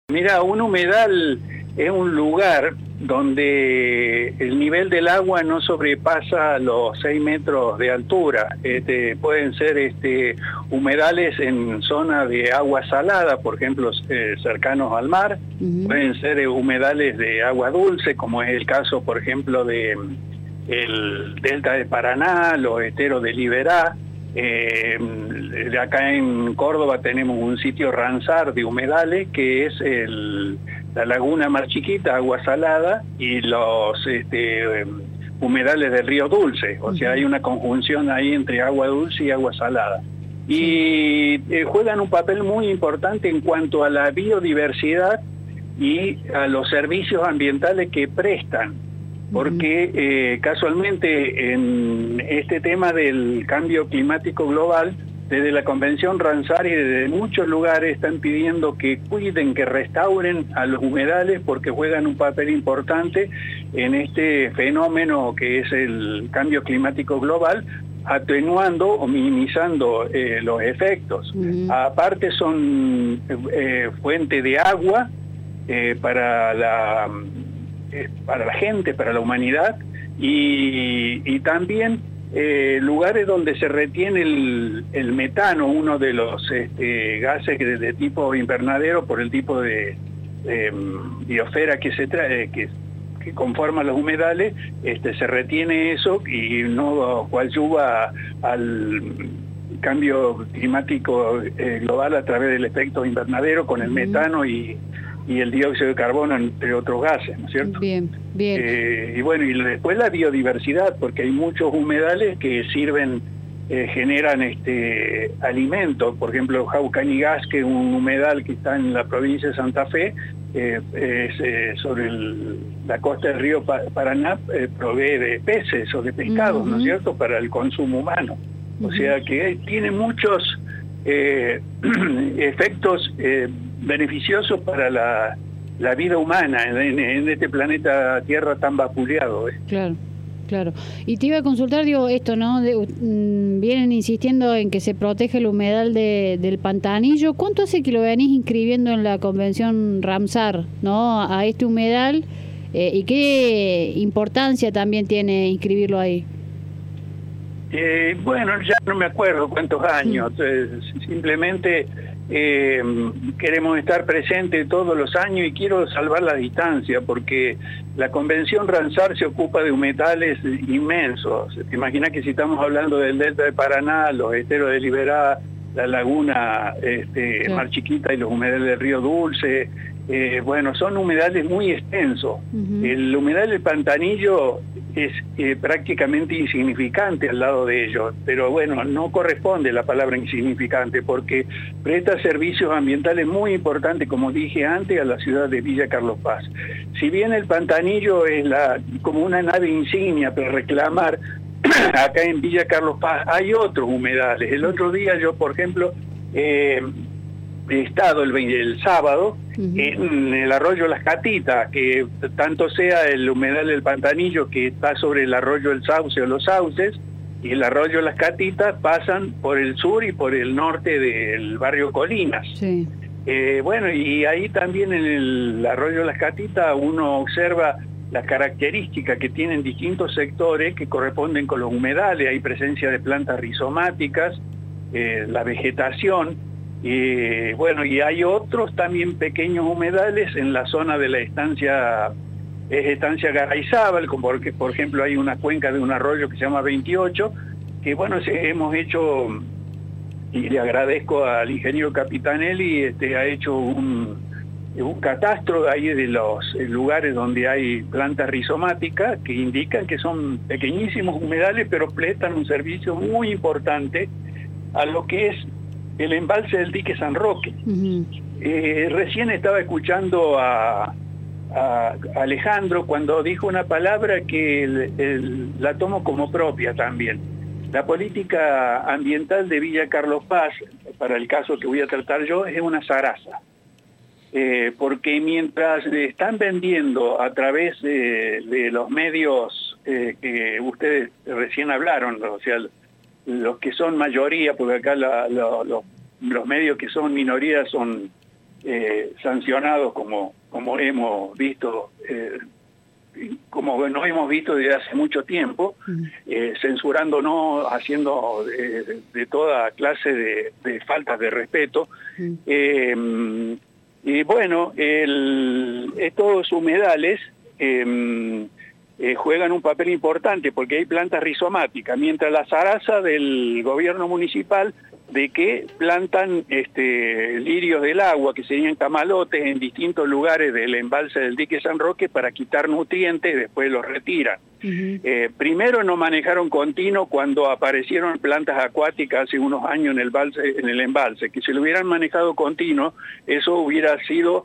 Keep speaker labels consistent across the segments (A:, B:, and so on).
A: Mira, un humedal es un lugar donde el nivel del agua no sobrepasa los 6 metros de altura. Pueden ser humedales en zona de agua salada, por ejemplo, cercanos al mar. Pueden ser humedales de agua dulce, como es el caso, por ejemplo, de el delta de Paraná, los esteros de Liberá. Acá en Córdoba tenemos un sitio Ramsar de humedales, que es la laguna Mar Chiquita, agua salada, y los humedales del río Dulce. O sea, hay una conjunción ahí entre agua dulce y agua salada. Y juegan un papel muy importante en cuanto a la biodiversidad y a los servicios ambientales que prestan. Porque casualmente en este tema del cambio climático global, desde la Convención Ramsar y desde muchos lugares están pidiendo que cuiden, que restauren a los humedales porque juegan un papel importante en este fenómeno que es el cambio climático global, atenuando o minimizando los efectos. Aparte son fuente de agua para la gente, para la humanidad, y también lugares donde se retiene el metano, uno de los gases de tipo invernadero por el tipo de biosfera que conforma los humedales. Se retiene eso y no coadyuva al cambio climático global a través del efecto invernadero con el metano y el dióxido de carbono, entre otros gases, ¿no es cierto?
B: Bien.
A: Y bueno, y después la biodiversidad, porque hay muchos humedales que sirven, generan alimentos. Por ejemplo, Jaucanigás, que es un humedal que está en la provincia de Santa Fe, sobre la costa del río Paraná, provee de peces o de pescados, ¿no es cierto?, para el consumo humano. O sea que tiene muchos efectos beneficiosos para la vida humana en este planeta Tierra tan vapuleado.
B: Claro. Y te iba a consultar, esto, ¿no? Vienen insistiendo en que se protege el humedal del Pantanillo. ¿Cuánto hace que lo venís inscribiendo en la Convención Ramsar, ¿no?, a este humedal? ¿Y qué importancia también tiene inscribirlo ahí?
A: Bueno, ya no me acuerdo cuántos años. Simplemente queremos estar presentes todos los años y quiero salvar la distancia, porque la Convención Ramsar se ocupa de humedales inmensos. Te imaginas que si estamos hablando del delta de Paraná, los esteros de Liberá, la laguna Mar Chiquita y los humedales del río Dulce, bueno, son humedales muy extensos. El humedal del Pantanillo es prácticamente insignificante al lado de ellos, pero bueno, no corresponde la palabra insignificante porque presta servicios ambientales muy importantes, como dije antes, a la ciudad de Villa Carlos Paz. Si bien el Pantanillo es como una nave insignia para reclamar, acá en Villa Carlos Paz hay otros humedales. El otro día yo, por ejemplo, he estado el sábado en el arroyo Las Catitas, que tanto sea el humedal del Pantanillo, que está sobre el arroyo El Sauce o los Sauces, y el arroyo Las Catitas pasan por el sur y por el norte del barrio Colinas. Bueno, y ahí también en el arroyo Las Catitas uno observa las características que tienen distintos sectores que corresponden con los humedales. Hay presencia de plantas rizomáticas, la vegetación. Bueno, y hay otros también pequeños humedales en la zona de la estancia Garayzábal, como porque, por ejemplo, hay una cuenca de un arroyo que se llama 28, que bueno, hemos hecho, y le agradezco al ingeniero Capitanelli, ha hecho un catastro ahí de los lugares donde hay plantas rizomáticas que indican que son pequeñísimos humedales, pero prestan un servicio muy importante a lo que es el embalse del dique San Roque. Recién estaba escuchando a Alejandro cuando dijo una palabra que la tomo como propia también. La política ambiental de Villa Carlos Paz, para el caso que voy a tratar yo, es una zaraza. Porque mientras están vendiendo a través de los medios que ustedes recién hablaron, o sea, los que son mayoría, porque acá los medios que son minoría son sancionados como hemos visto, como nos hemos visto desde hace mucho tiempo, censurándonos, haciendo de toda clase de faltas de respeto. Y bueno, estos humedales juegan un papel importante porque hay plantas rizomáticas, mientras la zaraza del gobierno municipal de que plantan lirios del agua, que serían camalotes, en distintos lugares del embalse del dique San Roque para quitar nutrientes y después los retiran. Primero no manejaron continuo cuando aparecieron plantas acuáticas hace unos años en el embalse, que si lo hubieran manejado continuo, eso hubiera sido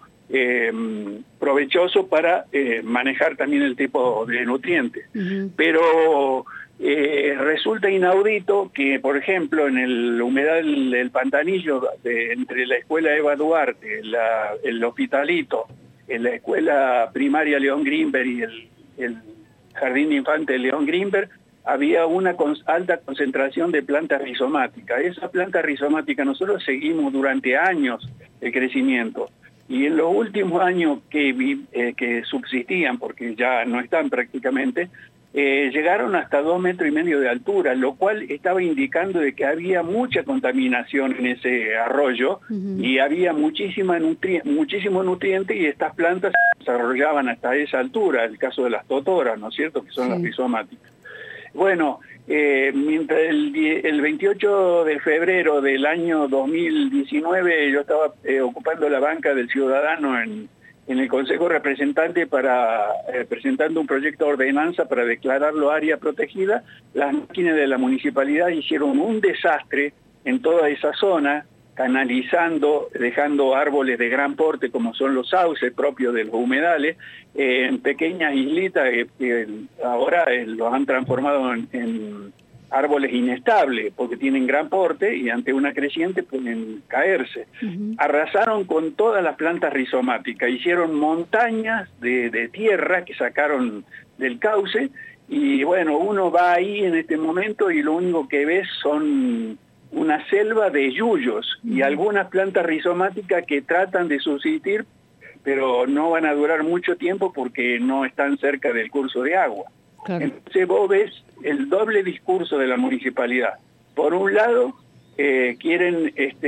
A: provechoso para manejar también el tipo de nutrientes. Pero resulta inaudito que, por ejemplo, en el humedal del Pantanillo, entre la escuela Eva Duarte, el Hospitalito, en la escuela primaria León Grimberg y el Jardín de Infantes León Grimberg, había una alta concentración de plantas rizomáticas. Esa planta rizomática nosotros seguimos durante años el crecimiento. Y en los últimos años que subsistían, porque ya no están prácticamente, llegaron hasta 2,5 metros de altura, lo cual estaba indicando de que había mucha contaminación en ese arroyo y había muchísimo nutriente, y estas plantas se desarrollaban hasta esa altura, el caso de las totoras, ¿no es cierto?, que son las rizomáticas. Bueno, mientras el 28 de febrero del año 2019 yo estaba ocupando la banca del Ciudadano en el Consejo Representante presentando un proyecto de ordenanza para declararlo área protegida, las máquinas de la municipalidad hicieron un desastre en toda esa zona, canalizando, dejando árboles de gran porte como son los sauces propios de los humedales, en pequeñas islitas que ahora los han transformado en árboles inestables porque tienen gran porte y ante una creciente pueden caerse. Arrasaron con todas las plantas rizomáticas, hicieron montañas de tierra que sacaron del cauce, y bueno, uno va ahí en este momento y lo único que ves son una selva de yuyos y algunas plantas rizomáticas que tratan de subsistir, pero no van a durar mucho tiempo porque no están cerca del curso de agua. Claro. Entonces vos ves el doble discurso de la municipalidad. Por un lado, quieren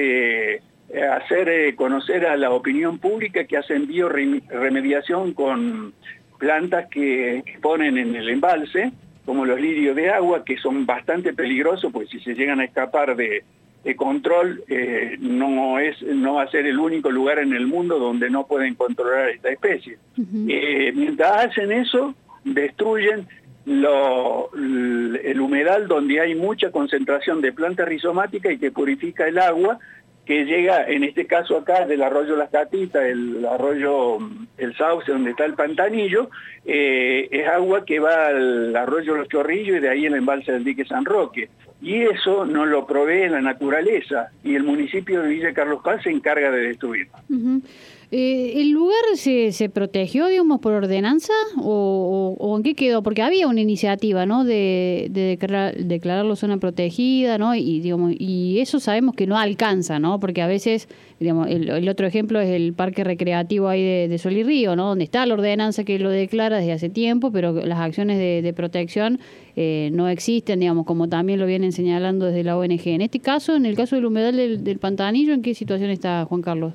A: hacer conocer a la opinión pública que hacen bioremediación con plantas que ponen en el embalse, como los lirios de agua, que son bastante peligrosos, porque si se llegan a escapar de control, no va a ser el único lugar en el mundo donde no pueden controlar esta especie. Mientras hacen eso, destruyen el humedal donde hay mucha concentración de plantas rizomáticas y que purifica el agua, que llega, en este caso acá, del arroyo Las Catitas, el sauce donde está el Pantanillo, es agua que va al arroyo Los Chorrillos y de ahí el embalse del dique San Roque. Y eso nos lo provee la naturaleza, y el municipio de Villa Carlos Paz se encarga de destruirlo.
B: ¿El lugar se protegió, digamos, por ordenanza o en qué quedó? Porque había una iniciativa, ¿no?, de declararlo zona protegida, ¿no? Y digamos, y eso sabemos que no alcanza, ¿no? Porque a veces, digamos, el otro ejemplo es el parque recreativo ahí de Sol y Río, ¿no?, donde está la ordenanza que lo declara desde hace tiempo, pero las acciones de protección no existen, digamos, como también lo vienen señalando desde la ONG. En este caso, en el caso del humedal del Pantanillo, ¿en qué situación está, Juan Carlos?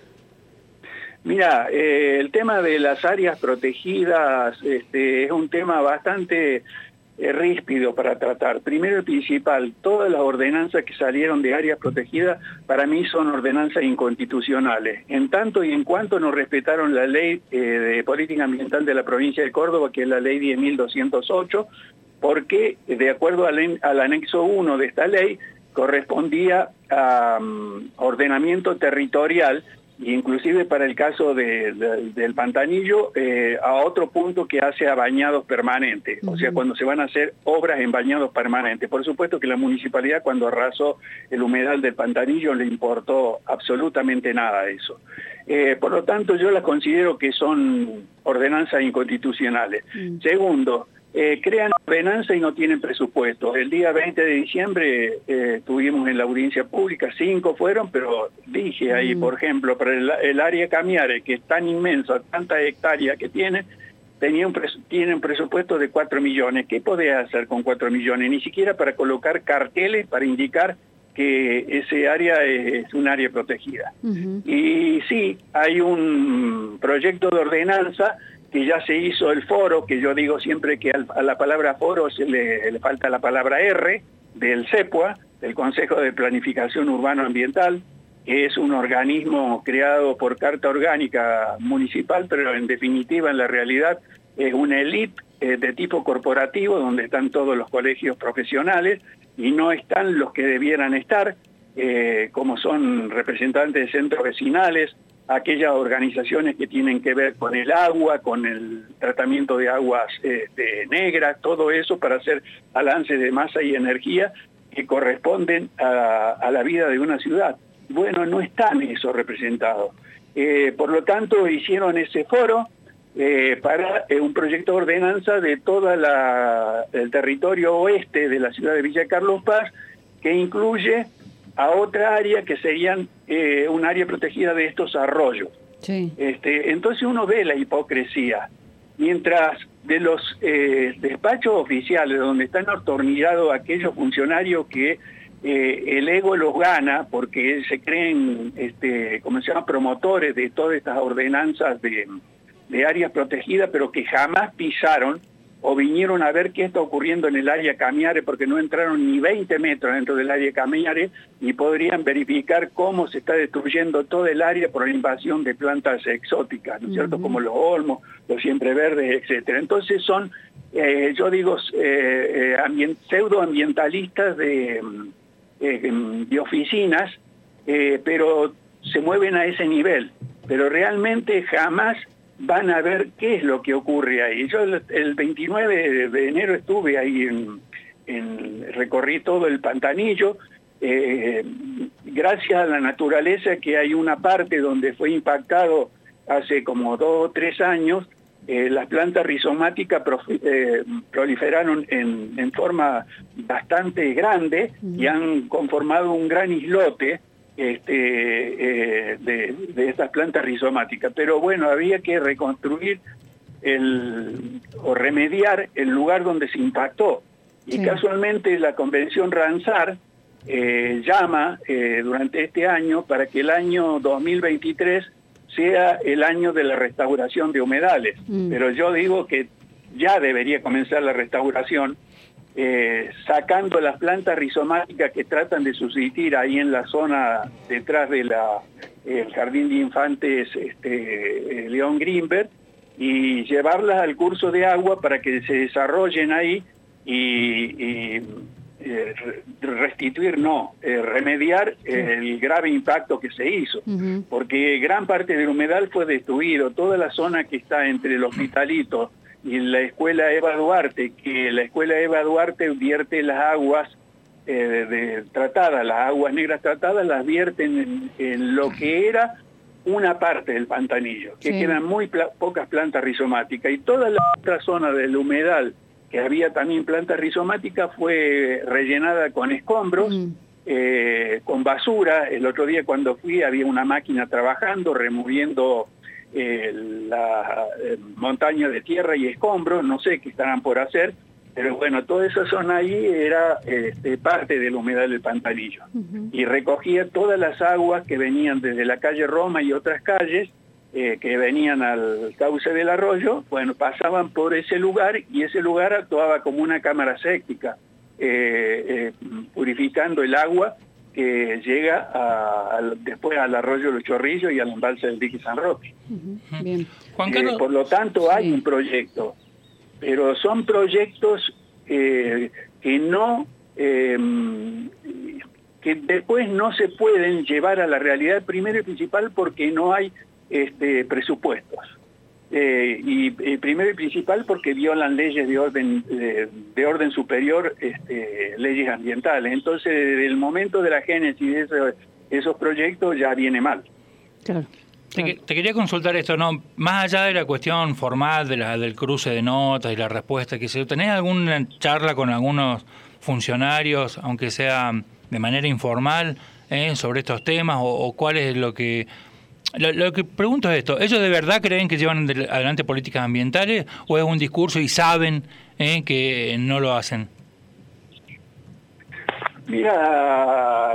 A: Mira, el tema de las áreas protegidas es un tema bastante ríspido para tratar. Primero y principal, todas las ordenanzas que salieron de áreas protegidas para mí son ordenanzas inconstitucionales, en tanto y en cuanto no respetaron la ley de política ambiental de la provincia de Córdoba, que es la ley 10.208, porque de acuerdo al anexo 1 de esta ley correspondía a ordenamiento territorial, inclusive para el caso del Pantanillo, a otro punto que hace a bañados permanentes, o sea, cuando se van a hacer obras en bañados permanentes. Por supuesto que la municipalidad, cuando arrasó el humedal del Pantanillo, le importó absolutamente nada eso. Por lo tanto, yo las considero que son ordenanzas inconstitucionales. Segundo, crean ordenanza y no tienen presupuesto. El día 20 de diciembre tuvimos en la audiencia pública, 5 fueron, pero dije ahí, por ejemplo, para el área Camiare, que es tan inmensa, tantas hectáreas que tiene un presupuesto de 4 millones. ¿Qué podés hacer con 4 millones? Ni siquiera para colocar carteles para indicar que ese área es un área protegida. Y sí, hay un proyecto de ordenanza que ya se hizo el foro, que yo digo siempre que a la palabra foro se le falta la palabra R, del CEPUA, del Consejo de Planificación Urbano-Ambiental, que es un organismo creado por Carta Orgánica Municipal, pero en definitiva, en la realidad, es una élite de tipo corporativo, donde están todos los colegios profesionales, y no están los que debieran estar, como son representantes de centros vecinales, aquellas organizaciones que tienen que ver con el agua, con el tratamiento de aguas negras, todo eso para hacer balances de masa y energía que corresponden a la vida de una ciudad. Bueno, no están esos representados. Por lo tanto, hicieron ese foro para un proyecto de ordenanza de todo el territorio oeste de la ciudad de Villa Carlos Paz, que incluye a otra área que serían un área protegida de estos arroyos. Sí. Entonces uno ve la hipocresía. Mientras de los despachos oficiales donde están atornillados aquellos funcionarios que el ego los gana porque se creen, como se llama, promotores de todas estas ordenanzas de áreas protegidas, pero que jamás pisaron o vinieron a ver qué está ocurriendo en el área Camiare, porque no entraron ni 20 metros dentro del área Camiare y podrían verificar cómo se está destruyendo todo el área por la invasión de plantas exóticas, ¿no es cierto? Como los olmos, los siempreverdes, etcétera. Entonces son, yo digo, pseudoambientalistas de oficinas, pero se mueven a ese nivel, pero realmente jamás van a ver qué es lo que ocurre ahí. Yo el 29 de enero estuve ahí, recorrí todo el Pantanillo, gracias a la naturaleza, que hay una parte donde fue impactado hace como 2 o 3 años, las plantas rizomáticas proliferaron en forma bastante grande y han conformado un gran islote de estas plantas rizomáticas. Pero bueno, había que reconstruir o remediar el lugar donde se impactó. Y casualmente la Convención Ramsar llama durante este año para que el año 2023 sea el año de la restauración de humedales. Pero yo digo que ya debería comenzar la restauración, sacando las plantas rizomáticas que tratan de subsistir ahí en la zona detrás de el Jardín de Infantes León Grimberg, y llevarlas al curso de agua para que se desarrollen ahí y remediar el grave impacto que se hizo, porque gran parte del humedal fue destruido. Toda la zona que está entre el Hospitalito y la Escuela Eva Duarte, que la Escuela Eva Duarte vierte las aguas tratadas, las aguas negras tratadas, las vierten en lo que era una parte del Pantanillo, que quedan muy pocas plantas rizomáticas, y toda la otra zona del humedal, que había también plantas rizomáticas, fue rellenada con escombros, con basura. El otro día cuando fui había una máquina trabajando, removiendo la montaña de tierra y escombros, no sé qué estarán por hacer, pero bueno, toda esa zona ahí era parte del humedal del Pantanillo, y recogía todas las aguas que venían desde la calle Roma y otras calles, que venían al cauce del arroyo. Bueno, pasaban por ese lugar, y ese lugar actuaba como una cámara séptica, purificando el agua que llega después al arroyo Los Chorrillos y al embalse del dique San Roque. Bien. Juan Carlos, por lo tanto, hay un proyecto, pero son proyectos que después no se pueden llevar a la realidad, primero y principal porque no hay presupuestos, y primero y principal porque violan leyes de orden superior, leyes ambientales. Entonces, desde el momento de la génesis de esos proyectos ya viene mal.
B: Claro.
C: Te quería consultar esto, ¿no? Más allá de la cuestión formal del cruce de notas y la respuesta, ¿tenés alguna charla con algunos funcionarios, aunque sea de manera informal, sobre estos temas? ¿O cuál es lo que pregunto es esto? ¿Ellos de verdad creen que llevan adelante políticas ambientales o es un discurso y saben que no lo hacen?
A: Mira,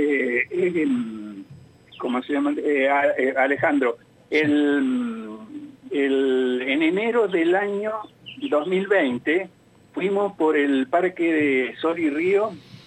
A: ¿cómo se llama? Alejandro, en enero del año 2020 fuimos por el Parque de Sol y Río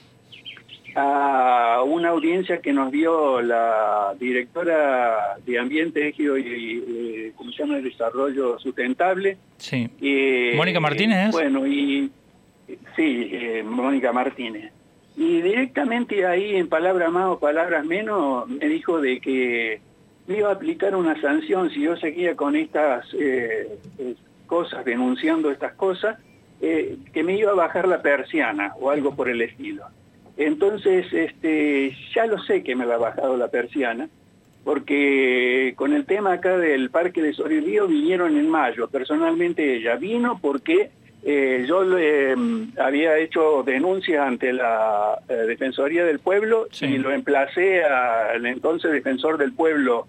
A: a una audiencia que nos dio la directora de Ambiente, Ejido y ¿cómo se llama? Desarrollo Sustentable.
C: Sí. ¿Mónica Martínez?
A: Bueno, sí, Mónica Martínez. Y directamente ahí, en palabras más o palabras menos, me dijo de que me iba a aplicar una sanción si yo seguía con estas cosas, denunciando estas cosas, que me iba a bajar la persiana o algo por el estilo. Entonces, ya lo sé que me la ha bajado la persiana, porque con el tema acá del Parque de Sol y Río vinieron en mayo. Personalmente ella vino porque yo había hecho denuncias ante la Defensoría del Pueblo, sí, y lo emplacé al entonces Defensor del Pueblo,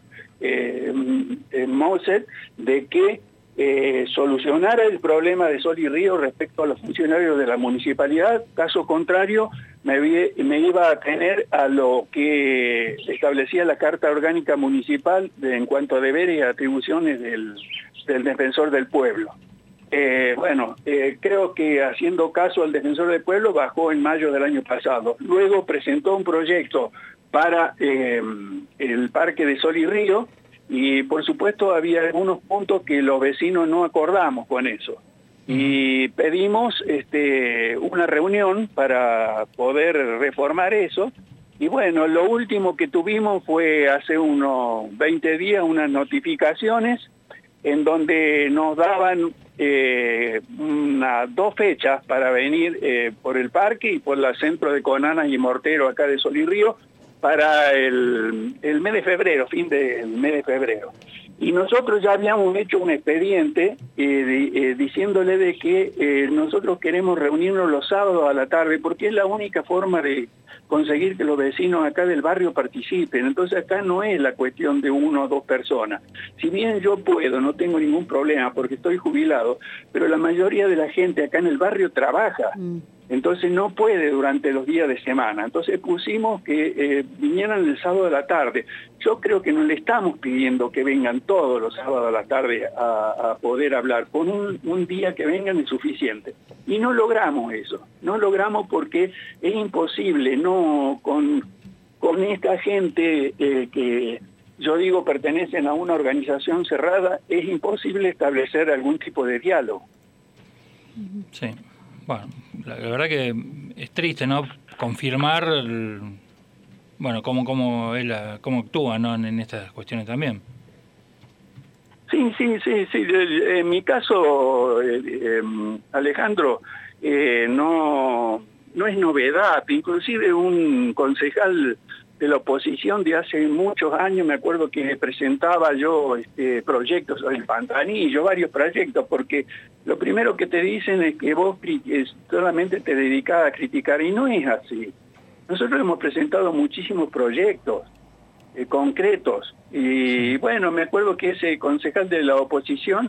A: Moset, de que solucionara el problema de Sol y Río respecto a los funcionarios de la municipalidad. Caso contrario, me iba a tener a lo que establecía la Carta Orgánica Municipal en cuanto a deberes y atribuciones del Defensor del Pueblo. Creo que haciendo caso al Defensor del Pueblo bajó en mayo del año pasado. Luego presentó un proyecto para el Parque de Sol y Río y por supuesto había algunos puntos que los vecinos no acordamos con eso. Y pedimos una reunión para poder reformar eso. Y bueno, lo último que tuvimos fue hace unos 20 días unas notificaciones en donde nos daban 2 fechas para venir por el parque y por el centro de Conanas y Mortero acá de Sol y Río para el mes de febrero, fin del mes de febrero. Y nosotros ya habíamos hecho un expediente diciéndole de que nosotros queremos reunirnos los sábados a la tarde porque es la única forma de conseguir que los vecinos acá del barrio participen. Entonces acá no es la cuestión de 1 o 2 personas. Si bien yo puedo, no tengo ningún problema porque estoy jubilado, pero la mayoría de la gente acá en el barrio trabaja. Entonces no puede durante los días de semana. Entonces pusimos que vinieran el sábado a la tarde. Yo creo que no le estamos pidiendo que vengan todos los sábados a la tarde a poder hablar. Con un día que vengan es suficiente. Y no logramos eso. No logramos porque es imposible, no con esta gente que yo digo pertenecen a una organización cerrada, es imposible establecer algún tipo de diálogo.
C: Sí. Bueno, la verdad que es triste, ¿no? Confirmar, cómo actúa, ¿no? En estas cuestiones también.
A: Sí. En mi caso, Alejandro, no es novedad. Inclusive un concejal de la oposición de hace muchos años, me acuerdo que presentaba yo proyectos sobre el Pantanillo, varios proyectos, porque lo primero que te dicen es que vos solamente te dedicás a criticar, y no es así. Nosotros hemos presentado muchísimos proyectos concretos, y bueno, me acuerdo que ese concejal de la oposición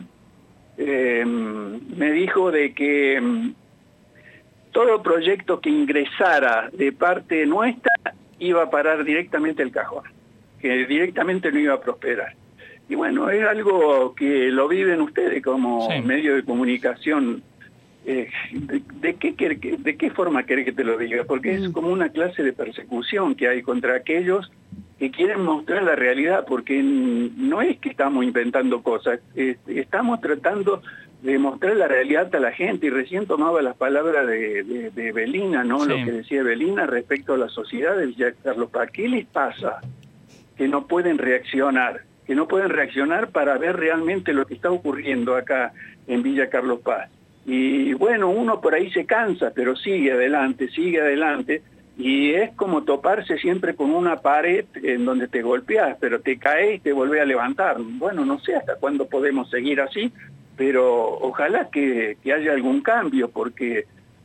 A: me dijo de que todo proyecto que ingresara de parte nuestra iba a parar directamente el cajón, que directamente no iba a prosperar. Y bueno, es algo que lo viven ustedes como medio de comunicación. ¿De qué forma querés que te lo diga? Porque es como una clase de persecución que hay contra aquellos que quieren mostrar la realidad, porque no es que estamos inventando cosas, estamos tratando de mostrar la realidad a la gente. Y recién tomaba las palabras de Belina, ¿no? Sí. Lo que decía Belina respecto a la sociedad de Villa Carlos Paz. ¿Qué les pasa? Que no pueden reaccionar, para ver realmente lo que está ocurriendo acá en Villa Carlos Paz. Y bueno, uno por ahí se cansa, pero sigue adelante, y es como toparse siempre con una pared en donde te golpeas, pero te caes y te volvés a levantar. Bueno, no sé hasta cuándo podemos seguir así, pero ojalá que haya algún cambio, porque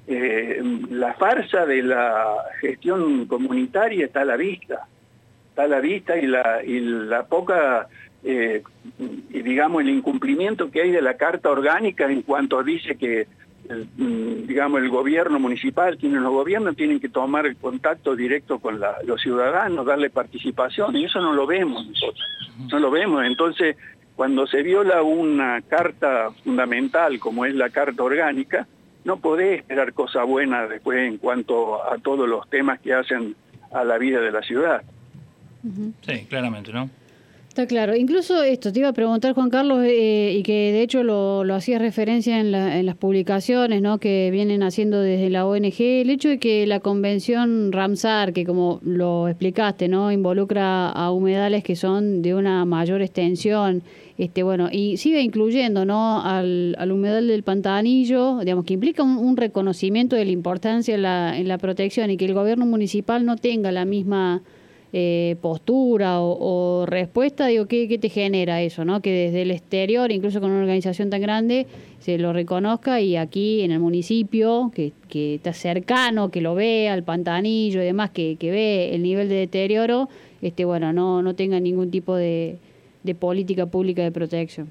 A: la farsa de la gestión comunitaria está a la vista. Está a la vista y la poca, digamos, el incumplimiento que hay de la Carta Orgánica en cuanto dice que digamos, el gobierno municipal, quienes los gobiernos tienen que tomar el contacto directo con los ciudadanos, darle participación, y eso no lo vemos nosotros, no lo vemos. Entonces, cuando se viola una carta fundamental como es la Carta Orgánica, no podés esperar cosas buenas después en cuanto a todos los temas que hacen a la vida de la ciudad.
C: Sí, claramente, ¿no?
B: Está claro. Incluso esto, te iba a preguntar, Juan Carlos, y que de hecho lo hacías referencia en las publicaciones, ¿no?, que vienen haciendo desde la ONG, el hecho de que la convención Ramsar, que como lo explicaste, ¿no?, involucra a humedales que son de una mayor extensión, bueno, y sigue incluyendo, ¿no?, al humedal del Pantanillo, digamos, que implica un reconocimiento de la importancia en la protección, y que el gobierno municipal no tenga la misma postura o respuesta. Digo, ¿qué te genera eso, no? Que desde el exterior, incluso con una organización tan grande, se lo reconozca, y aquí en el municipio, que está cercano, que lo ve al Pantanillo y demás, que ve el nivel de deterioro, bueno, no tenga ningún tipo de política pública de protección.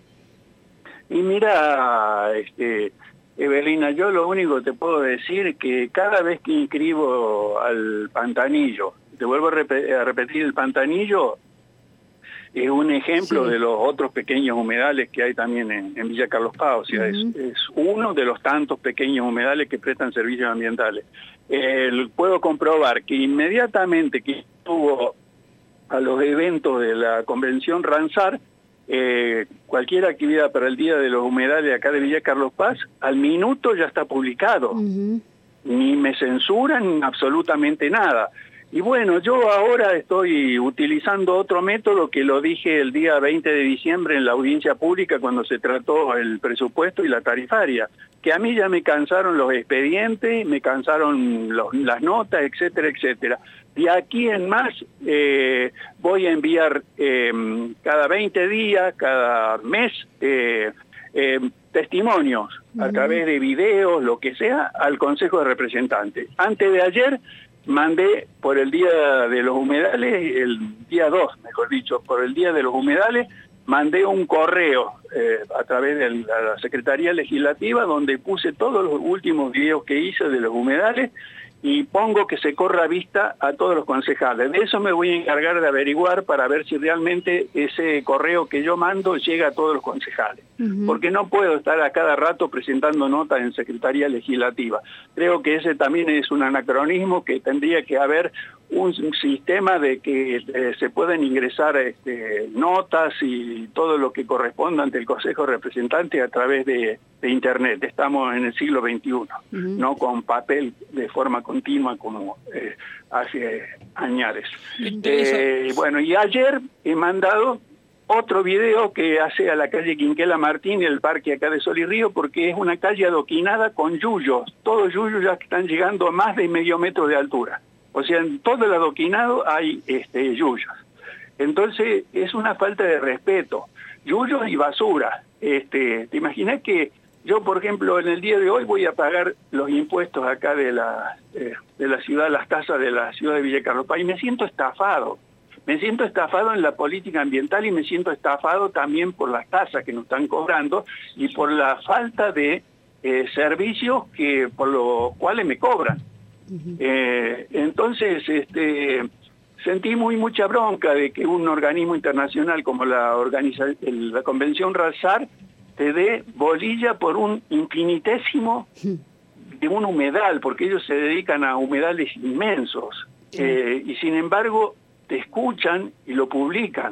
A: Y mira, Evelina, yo lo único que te puedo decir es que cada vez que inscribo al Pantanillo, te vuelvo a repetir, el Pantanillo es un ejemplo de los otros pequeños humedales que hay también en Villa Carlos Paz. O sea, es uno de los tantos pequeños humedales que prestan servicios ambientales. Puedo comprobar que inmediatamente que estuvo a los eventos de la Convención Ramsar, cualquier actividad para el Día de los Humedales acá de Villa Carlos Paz, al minuto ya está publicado. Ni me censuran absolutamente nada. Y bueno, yo ahora estoy utilizando otro método que lo dije el día 20 de diciembre en la audiencia pública cuando se trató el presupuesto y la tarifaria, que a mí ya me cansaron los expedientes, me cansaron las notas, etcétera, etcétera. De aquí en más voy a enviar cada 20 días, cada mes, testimonios a través de videos, lo que sea, al Consejo de Representantes. Antes de ayer mandé por el Día de los Humedales, el día 2, mejor dicho, por el Día de los Humedales, mandé un correo a través de la Secretaría Legislativa donde puse todos los últimos videos que hice de los humedales y pongo que se corra vista a todos los concejales. De eso me voy a encargar de averiguar para ver si realmente ese correo que yo mando llega a todos los concejales. Porque no puedo estar a cada rato presentando notas en Secretaría Legislativa. Creo que ese también es un anacronismo, que tendría que haber un sistema de que se pueden ingresar notas y todo lo que corresponda ante el Consejo de Representantes a través de Internet. Estamos en el siglo XXI, no con papel de forma continua como hace añares. Bueno, y ayer he mandado otro video que hace a la calle Quinquela Martín y el parque acá de Sol y Río, porque es una calle adoquinada con yuyos. Todos yuyos ya están llegando a más de medio metro de altura. O sea, en todo el adoquinado hay yuyos. Entonces, es una falta de respeto. Yuyos y basura. ¿Te imaginas que yo, por ejemplo, en el día de hoy voy a pagar los impuestos acá de la ciudad, las tasas de la ciudad de Villa Carlos Paz, y me siento estafado? Me siento estafado en la política ambiental y me siento estafado también por las tasas que nos están cobrando y por la falta de servicios por los cuales me cobran. Entonces, sentí mucha bronca de que un organismo internacional como la Convención Ramsar te dé bolilla por un infinitésimo de un humedal, porque ellos se dedican a humedales inmensos, y sin embargo te escuchan y lo publican.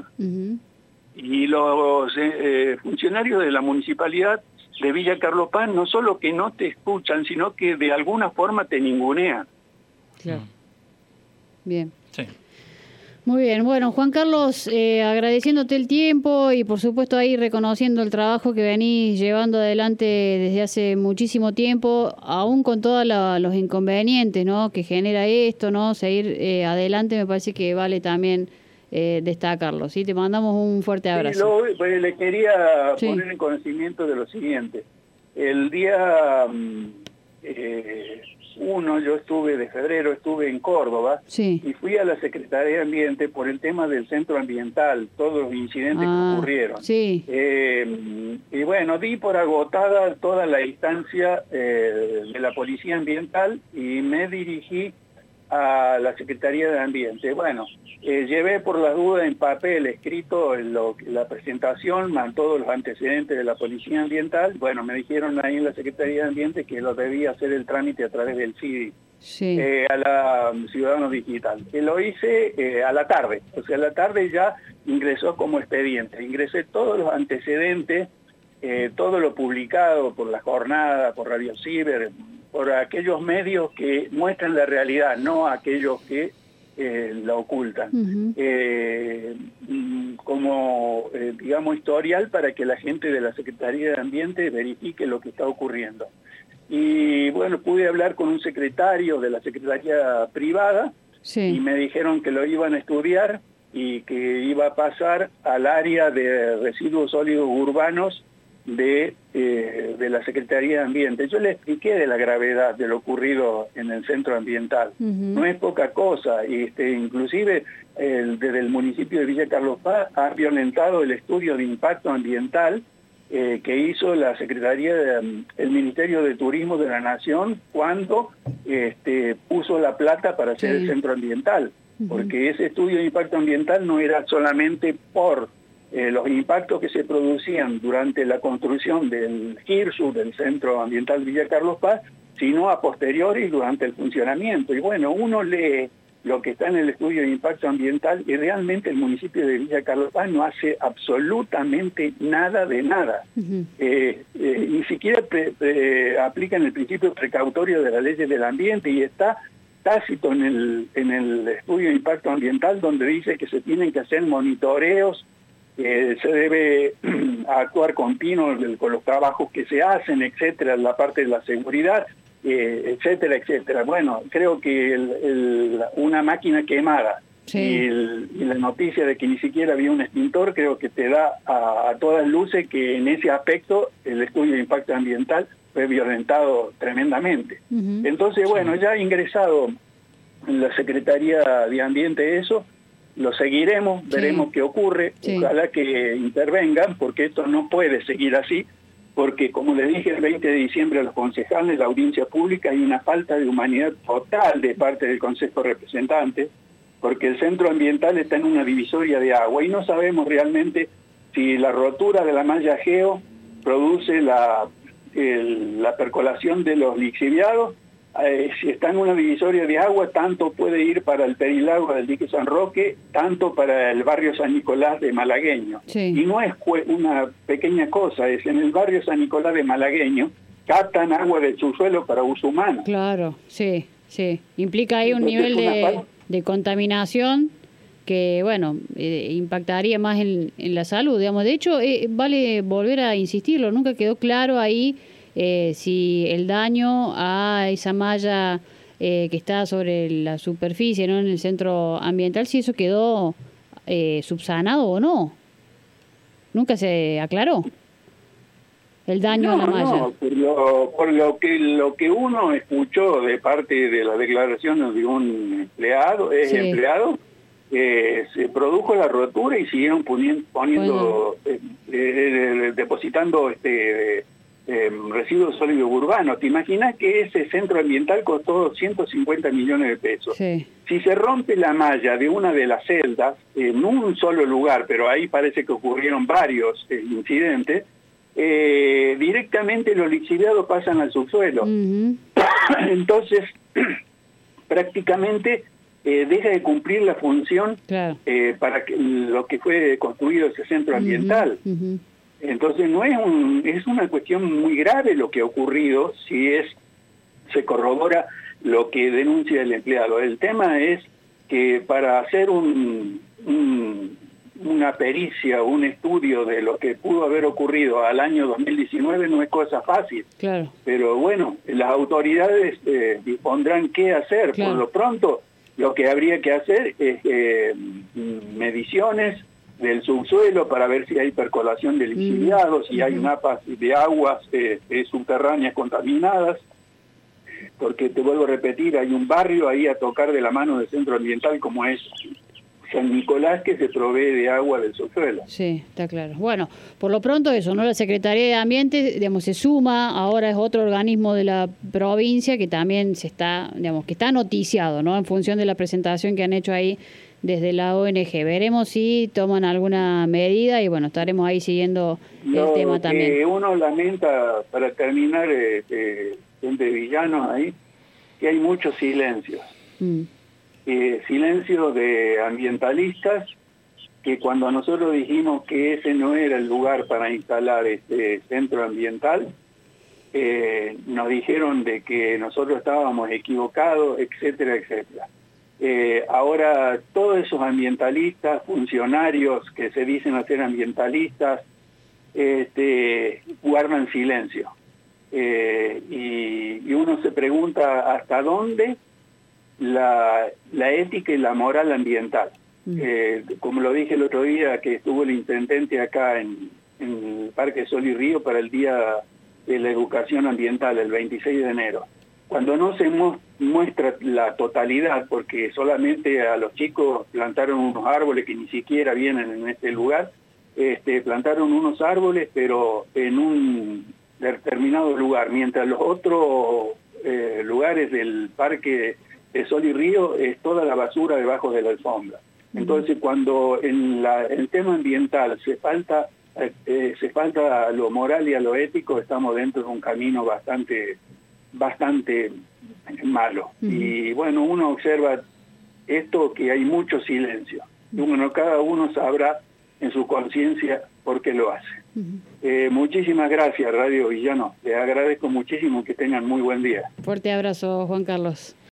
A: Y los funcionarios de la municipalidad de Villa Carlos Paz no solo que no te escuchan, sino que de alguna forma te ningunean.
B: Claro. Bien.
C: Sí.
B: Muy bien, bueno, Juan Carlos, agradeciéndote el tiempo y por supuesto ahí reconociendo el trabajo que venís llevando adelante desde hace muchísimo tiempo, aún con todos los inconvenientes, ¿no?, que genera esto, ¿no?, seguir adelante, me parece que vale también destacarlo, ¿sí? Te mandamos un fuerte abrazo.
A: Sí, pues le quería poner en conocimiento de lo siguiente. El día 1 de febrero estuve en Córdoba,
B: sí,
A: y fui a la Secretaría de Ambiente por el tema del centro ambiental, todos los incidentes que ocurrieron.
B: Sí.
A: Y bueno, di por agotada toda la instancia de la Policía Ambiental y me dirigí a la Secretaría de Ambiente. Bueno, llevé por las dudas en papel escrito la presentación, más todos los antecedentes de la Policía Ambiental. Bueno, me dijeron ahí en la Secretaría de Ambiente que lo debía hacer el trámite a través del CIDI,
B: sí,
A: a la Ciudadano Digital. Que lo hice a la tarde, o sea, a la tarde ya ingresó como expediente. Ingresé todos los antecedentes, todo lo publicado por La Jornada, por Radio Ciber, por aquellos medios que muestran la realidad, no aquellos que la ocultan. Como, digamos, historial para que la gente de la Secretaría de Ambiente verifique lo que está ocurriendo. Y bueno, pude hablar con un secretario de la Secretaría Privada,
B: sí,
A: y me dijeron que lo iban a estudiar y que iba a pasar al área de residuos sólidos urbanos de la Secretaría de Ambiente. Yo le expliqué de la gravedad de lo ocurrido en el centro ambiental. No es poca cosa, inclusive desde el municipio de Villa Carlos Paz ha violentado el estudio de impacto ambiental que hizo la Secretaría, el Ministerio de Turismo de la Nación cuando puso la plata para hacer el centro ambiental, porque ese estudio de impacto ambiental no era solamente por los impactos que se producían durante la construcción del GIRSU, del Centro Ambiental Villa Carlos Paz, sino a posteriori durante el funcionamiento. Y bueno, uno lee lo que está en el estudio de impacto ambiental y realmente el municipio de Villa Carlos Paz no hace absolutamente nada de nada. Ni siquiera aplican el principio precautorio de las leyes del ambiente y está tácito en el estudio de impacto ambiental donde dice que se tienen que hacer monitoreos, se debe actuar continuo con los trabajos que se hacen, etcétera, la parte de la seguridad, etcétera, etcétera. Bueno, creo que una máquina quemada y la noticia de que ni siquiera había un extintor, creo que te da a todas luces que en ese aspecto el estudio de impacto ambiental fue violentado tremendamente. Entonces, bueno, ya ha ingresado en la Secretaría de Ambiente eso, lo seguiremos, veremos qué ocurre, ojalá que intervengan, porque esto no puede seguir así, porque como le dije el 20 de diciembre a los concejales de la audiencia pública, hay una falta de humanidad total de parte del Consejo de Representantes, porque el centro ambiental está en una divisoria de agua y no sabemos realmente si la rotura de la malla geo produce la percolación de los lixiviados. Si está en una divisoria de agua, tanto puede ir para el perilagro del dique San Roque, tanto para el barrio San Nicolás de Malagueño. Y no es una pequeña cosa, es en el barrio San Nicolás de Malagueño, captan agua del subsuelo para uso humano.
B: Claro, sí. Implica ahí un nivel de contaminación que, bueno, impactaría más en la salud, digamos. De hecho, vale volver a insistirlo, nunca quedó claro ahí si el daño a esa malla que está sobre la superficie, ¿no?, en el centro ambiental, si eso quedó subsanado o no. Nunca se aclaró el daño a la malla.
A: No, por lo que uno escuchó de parte de las declaraciones de un empleado, se produjo la rotura y siguieron depositando residuos sólidos urbanos. ¿Te imaginas que ese centro ambiental costó 150 millones de pesos? Si se rompe la malla de una de las celdas, en un solo lugar, pero ahí parece que ocurrieron varios incidentes, directamente los lixiviados pasan al subsuelo. Entonces, prácticamente deja de cumplir la función para lo que fue construido ese centro ambiental. Entonces no es una cuestión muy grave lo que ha ocurrido si se corrobora lo que denuncia el empleado. El tema es que para hacer una pericia, un estudio de lo que pudo haber ocurrido al año 2019 no es cosa fácil.
B: Claro.
A: Pero bueno, las autoridades dispondrán qué hacer.
B: Claro.
A: Por lo pronto, lo que habría que hacer es mediciones del subsuelo para ver si hay percolación de lixiviados, si hay napas de aguas subterráneas contaminadas, porque te vuelvo a repetir, hay un barrio ahí a tocar de la mano del centro ambiental como es San Nicolás, que se provee de agua del subsuelo.
B: Sí, está claro. Bueno, por lo pronto eso, ¿no? La Secretaría de Ambiente, digamos, se suma, ahora es otro organismo de la provincia que también se está, digamos, que está noticiado, ¿no? En función de la presentación que han hecho ahí desde la ONG. Veremos si toman alguna medida y bueno, estaremos ahí siguiendo el tema también.
A: Lo que uno lamenta, para terminar, gente villanos ahí, que hay muchos silencios. Silencios de ambientalistas que cuando nosotros dijimos que ese no era el lugar para instalar este centro ambiental, nos dijeron de que nosotros estábamos equivocados, etcétera, etcétera. Ahora todos esos ambientalistas, funcionarios que se dicen hacer ambientalistas, guardan silencio. Y uno se pregunta hasta dónde la ética y la moral ambiental. Como lo dije el otro día, que estuvo el intendente acá en el Parque Sol y Río para el Día de la Educación Ambiental, el 26 de enero. Cuando no se muestra la totalidad, porque solamente a los chicos plantaron unos árboles que ni siquiera vienen en este lugar, plantaron unos árboles, pero en un determinado lugar, mientras los otros lugares del Parque de Sol y Río es toda la basura debajo de la alfombra. Entonces, cuando en el tema ambiental se falta a lo moral y a lo ético, estamos dentro de un camino bastante malo. Y bueno, uno observa esto, que hay mucho silencio. Cada uno sabrá en su conciencia por qué lo hace. Muchísimas gracias, Radio Villano. Les agradezco muchísimo, que tengan muy buen día.
B: Fuerte abrazo, Juan Carlos.